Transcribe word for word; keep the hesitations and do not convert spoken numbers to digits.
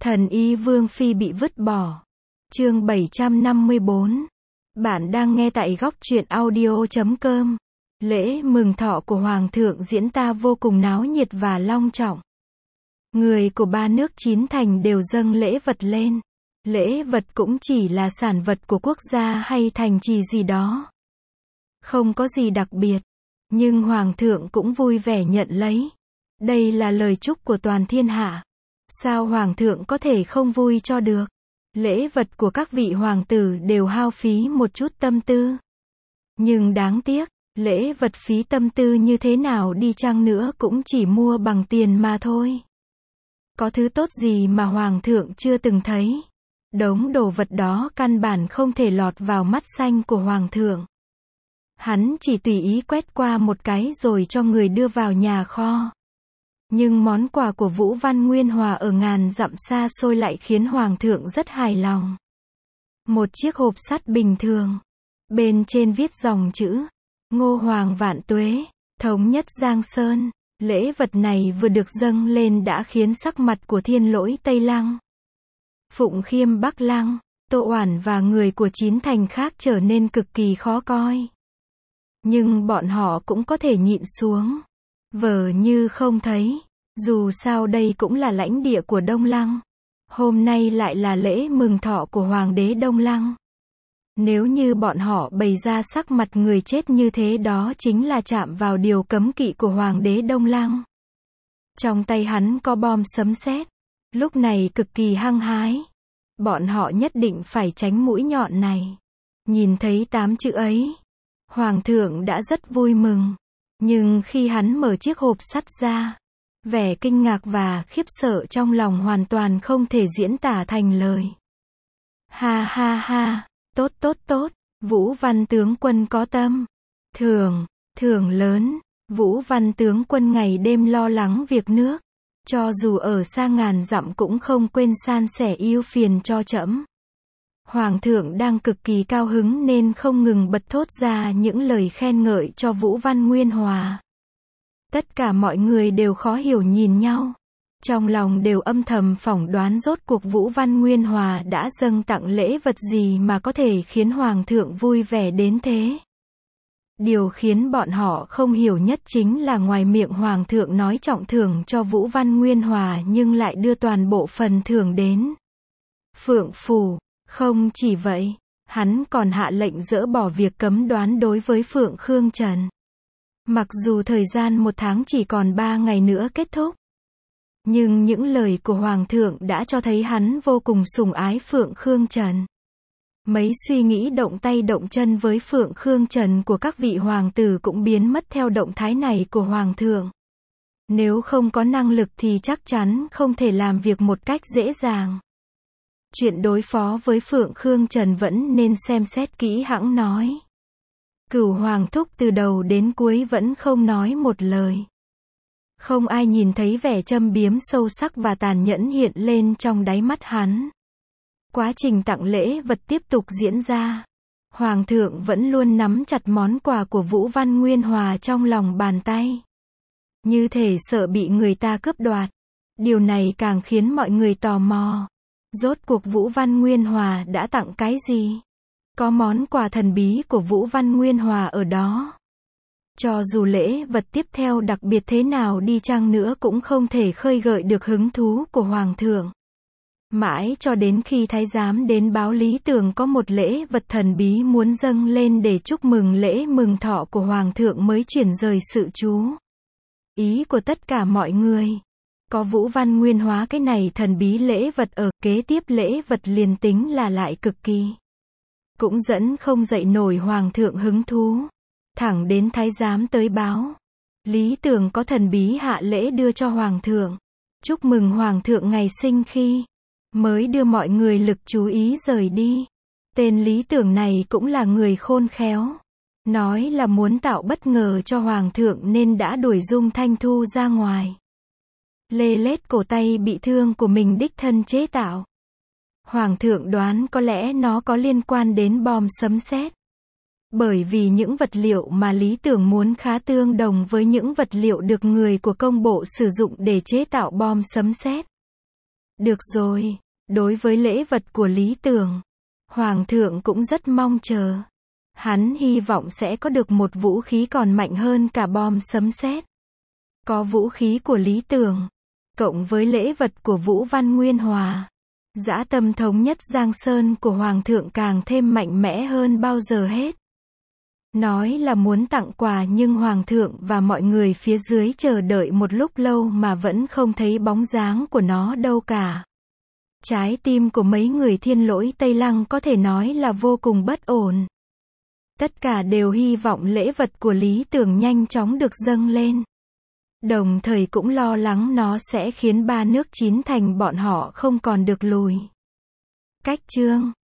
Thần y Vương Phi bị vứt bỏ. Chương bảy trăm năm mươi bốn. Bạn đang nghe tại góc truyện audio chấm com. Lễ mừng thọ của Hoàng thượng diễn ra vô cùng náo nhiệt và long trọng. Người của ba nước chín thành đều dâng lễ vật lên. Lễ vật cũng chỉ là sản vật của quốc gia hay thành trì gì đó. Không có gì đặc biệt. Nhưng Hoàng thượng cũng vui vẻ nhận lấy. Đây là lời chúc của toàn thiên hạ. Sao Hoàng thượng có thể không vui cho được? Lễ vật của các vị hoàng tử đều hao phí một chút tâm tư. Nhưng đáng tiếc, lễ vật phí tâm tư như thế nào đi chăng nữa cũng chỉ mua bằng tiền mà thôi. Có thứ tốt gì mà Hoàng thượng chưa từng thấy? Đống đồ vật đó căn bản không thể lọt vào mắt xanh của Hoàng thượng. Hắn chỉ tùy ý quét qua một cái rồi cho người đưa vào nhà kho. Nhưng món quà của Vũ Văn Nguyên Hòa ở ngàn dặm xa xôi lại khiến Hoàng thượng rất hài lòng. Một chiếc hộp sắt bình thường. Bên trên viết dòng chữ Ngô Hoàng vạn tuế, thống nhất Giang Sơn. Lễ vật này vừa được dâng lên đã khiến sắc mặt của Thiên Lỗi Tây Lăng, Phụng Khiêm Bắc Lăng, Tô Oản và người của chín thành khác trở nên cực kỳ khó coi. Nhưng bọn họ cũng có thể nhịn xuống. Vờ như không thấy. Dù sao đây cũng là lãnh địa của Đông Lăng. Hôm nay lại là lễ mừng thọ của Hoàng đế Đông Lăng. Nếu như bọn họ bày ra sắc mặt người chết như thế đó chính là chạm vào điều cấm kỵ của Hoàng đế Đông Lăng. Trong tay hắn có bom sấm sét. Lúc này cực kỳ hăng hái. Bọn họ nhất định phải tránh mũi nhọn này. Nhìn thấy tám chữ ấy, Hoàng thượng đã rất vui mừng. Nhưng khi hắn mở chiếc hộp sắt ra, vẻ kinh ngạc và khiếp sợ trong lòng hoàn toàn không thể diễn tả thành lời. Ha ha ha, tốt tốt tốt, Vũ Văn tướng quân có tâm. Thưởng, thưởng lớn, Vũ Văn tướng quân ngày đêm lo lắng việc nước. Cho dù ở xa ngàn dặm cũng không quên san sẻ ưu phiền cho trẫm. Hoàng thượng đang cực kỳ cao hứng nên không ngừng bật thốt ra những lời khen ngợi cho Vũ Văn Nguyên Hòa. Tất cả mọi người đều khó hiểu nhìn nhau. Trong lòng đều âm thầm phỏng đoán rốt cuộc Vũ Văn Nguyên Hòa đã dâng tặng lễ vật gì mà có thể khiến Hoàng thượng vui vẻ đến thế. Điều khiến bọn họ không hiểu nhất chính là ngoài miệng Hoàng thượng nói trọng thưởng cho Vũ Văn Nguyên Hòa nhưng lại đưa toàn bộ phần thưởng đến Phượng Phủ. Không chỉ vậy, hắn còn hạ lệnh dỡ bỏ việc cấm đoán đối với Phượng Khương Trần. Mặc dù thời gian một tháng chỉ còn ba ngày nữa kết thúc. Nhưng những lời của Hoàng thượng đã cho thấy hắn vô cùng sủng ái Phượng Khương Trần. Mấy suy nghĩ động tay động chân với Phượng Khương Trần của các vị hoàng tử cũng biến mất theo động thái này của Hoàng thượng. Nếu không có năng lực thì chắc chắn không thể làm việc một cách dễ dàng. Chuyện đối phó với Phượng Khương Trần vẫn nên xem xét kỹ hãng nói. Cửu Hoàng thúc từ đầu đến cuối vẫn không nói một lời. Không ai nhìn thấy vẻ châm biếm sâu sắc và tàn nhẫn hiện lên trong đáy mắt hắn. Quá trình tặng lễ vật tiếp tục diễn ra. Hoàng thượng vẫn luôn nắm chặt món quà của Vũ Văn Nguyên Hòa trong lòng bàn tay. Như thể sợ bị người ta cướp đoạt. Điều này càng khiến mọi người tò mò. Rốt cuộc Vũ Văn Nguyên Hòa đã tặng cái gì? Có món quà thần bí của Vũ Văn Nguyên Hòa ở đó. Cho dù lễ vật tiếp theo đặc biệt thế nào đi chăng nữa cũng không thể khơi gợi được hứng thú của Hoàng thượng. Mãi cho đến khi thái giám đến báo Lý Tường có một lễ vật thần bí muốn dâng lên để chúc mừng lễ mừng thọ của Hoàng thượng mới chuyển rời sự chú ý của tất cả mọi người. Có Vũ Văn Nguyên Hóa cái này thần bí lễ vật ở, kế tiếp lễ vật liền tính là lại cực kỳ cũng dẫn không dậy nổi Hoàng thượng hứng thú. Thẳng đến thái giám tới báo Lý Tường có thần bí hạ lễ đưa cho Hoàng thượng, chúc mừng Hoàng thượng ngày sinh khi mới đưa mọi người lực chú ý rời đi. Tên Lý Tường này cũng là người khôn khéo. Nói là muốn tạo bất ngờ cho Hoàng thượng nên đã đuổi Dung Thanh Thu ra ngoài. Lê lết cổ tay bị thương của mình đích thân chế tạo. Hoàng thượng đoán có lẽ nó có liên quan đến bom sấm sét. Bởi vì những vật liệu mà Lý Tưởng muốn khá tương đồng với những vật liệu được người của công bộ sử dụng để chế tạo bom sấm sét. Được rồi, đối với lễ vật của Lý Tưởng, Hoàng thượng cũng rất mong chờ. Hắn hy vọng sẽ có được một vũ khí còn mạnh hơn cả bom sấm sét. Có vũ khí của Lý Tưởng, cộng với lễ vật của Vũ Văn Nguyên Hòa, dã tâm thống nhất Giang Sơn của Hoàng thượng càng thêm mạnh mẽ hơn bao giờ hết. Nói là muốn tặng quà nhưng Hoàng thượng và mọi người phía dưới chờ đợi một lúc lâu mà vẫn không thấy bóng dáng của nó đâu cả. Trái tim của mấy người Thiên Lỗi Tây Lăng có thể nói là vô cùng bất ổn. Tất cả đều hy vọng lễ vật của Lý Tưởng nhanh chóng được dâng lên. Đồng thời cũng lo lắng nó sẽ khiến ba nước chín thành bọn họ không còn được lùi. Cách chương